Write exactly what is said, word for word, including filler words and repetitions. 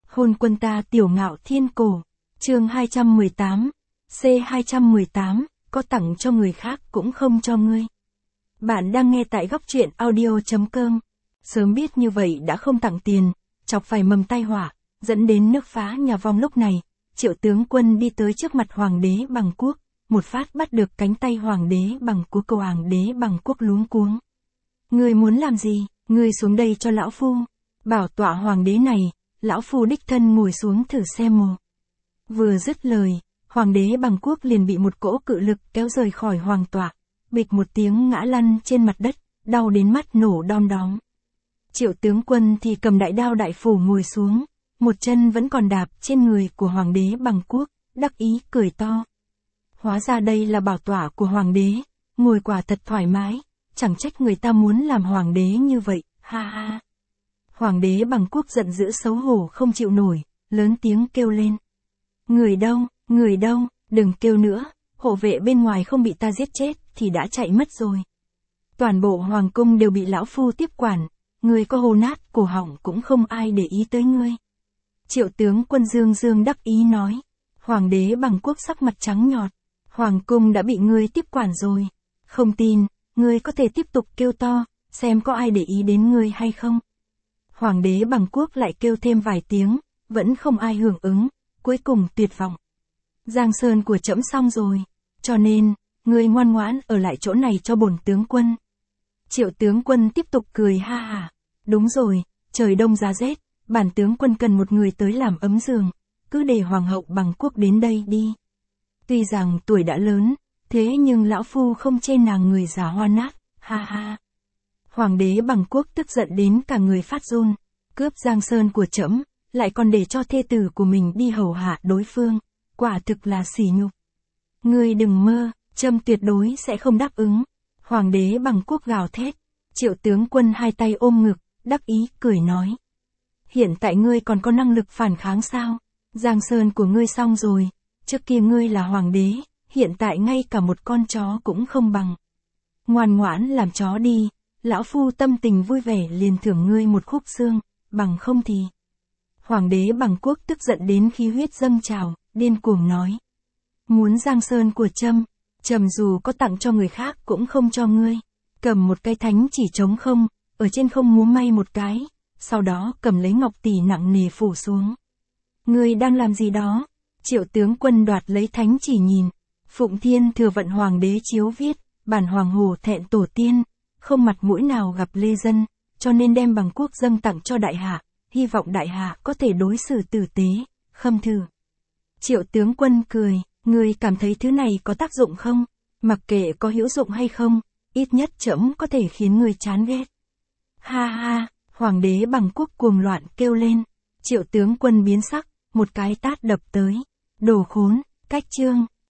Hôn quân ta tiểu ngạo thiên cổ. Chương hai trăm mười tám. C hai trăm mười tám, có tặng cho người khác cũng không cho ngươi. Bạn đang nghe tại góc truyện audio chấm com. Sớm biết như vậy đã không tặng tiền, chọc phải mầm tai họa, dẫn đến nước phá nhà vong. Lúc này, Triệu tướng quân đi tới trước mặt hoàng đế Bằng Quốc, một phát bắt được cánh tay hoàng đế Bằng Quốc. Cầu hoàng đế Bằng Quốc luống cuống. Ngươi muốn làm gì? Ngươi xuống đây cho lão phu. Bảo tọa hoàng đế này, lão phu đích thân ngồi xuống thử xem mồ. Vừa dứt lời, hoàng đế Bằng Quốc liền bị một cỗ cự lực kéo rời khỏi hoàng tọa, bịch một tiếng ngã lăn trên mặt đất, đau đến mắt nổ đom đóm. Triệu tướng quân thì cầm đại đao đại phủ ngồi xuống, một chân vẫn còn đạp trên người của hoàng đế Bằng Quốc, đắc ý cười to. Hóa ra đây là bảo tọa của hoàng đế, ngồi quả thật thoải mái, chẳng trách người ta muốn làm hoàng đế như vậy, ha ha. Hoàng đế Bằng Quốc giận dữ xấu hổ không chịu nổi, lớn tiếng kêu lên. Người đâu, người đâu, đừng kêu nữa, hộ vệ bên ngoài không bị ta giết chết thì đã chạy mất rồi. Toàn bộ hoàng cung đều bị lão phu tiếp quản, người có hô nát cổ họng cũng không ai để ý tới ngươi. Triệu tướng quân dương dương đắc ý nói. Hoàng đế Bằng Quốc sắc mặt trắng nhọt. Hoàng cung đã bị ngươi tiếp quản rồi. Không tin, ngươi có thể tiếp tục kêu to, xem có ai để ý đến ngươi hay không. Hoàng đế Bằng Quốc lại kêu thêm vài tiếng, vẫn không ai hưởng ứng, cuối cùng tuyệt vọng. Giang sơn của trẫm xong rồi, cho nên, ngươi ngoan ngoãn ở lại chỗ này cho bổn tướng quân. Triệu tướng quân tiếp tục cười ha hả. Đúng rồi, trời đông giá rét, bản tướng quân cần một người tới làm ấm giường, cứ để hoàng hậu Bằng Quốc đến đây đi. Tuy rằng tuổi đã lớn, thế nhưng lão phu không chê nàng người già hoa nát, ha ha. Hoàng đế Bằng Quốc tức giận đến cả người phát run, cướp giang sơn của trẫm, lại còn để cho thê tử của mình đi hầu hạ đối phương, quả thực là sỉ nhục. Ngươi đừng mơ, trẫm tuyệt đối sẽ không đáp ứng. Hoàng đế Bằng Quốc gào thét. Triệu tướng quân hai tay ôm ngực, đắc ý cười nói. Hiện tại ngươi còn có năng lực phản kháng sao? Giang sơn của ngươi xong rồi, trước kia ngươi là hoàng đế, hiện tại ngay cả một con chó cũng không bằng. Ngoan ngoãn làm chó đi, lão phu tâm tình vui vẻ liền thưởng ngươi một khúc xương, bằng không thì. Hoàng đế Bằng Quốc tức giận đến khí huyết dâng trào, điên cuồng nói. Muốn giang sơn của trẫm, trẫm dù có tặng cho người khác cũng không cho ngươi. Cầm một cái thánh chỉ trống không, ở trên không múa may một cái, sau đó cầm lấy ngọc tỷ nặng nề phủ xuống. Ngươi đang làm gì đó? Triệu tướng quân đoạt lấy thánh chỉ nhìn. Phụng Thiên Thừa Vận hoàng đế chiếu viết, bản hoàng hổ thẹn tổ tiên, không mặt mũi nào gặp lê dân, cho nên đem Bằng Quốc dâng tặng cho đại hạ, hy vọng đại hạ có thể đối xử tử tế, khâm thử. Triệu tướng quân cười, ngươi cảm thấy thứ này có tác dụng không? Mặc kệ có hữu dụng hay không, ít nhất trẫm có thể khiến ngươi chán ghét. Ha ha, hoàng đế Bằng Quốc cuồng loạn kêu lên. Triệu tướng quân biến sắc, một cái tát đập tới. Đồ khốn, cách chương.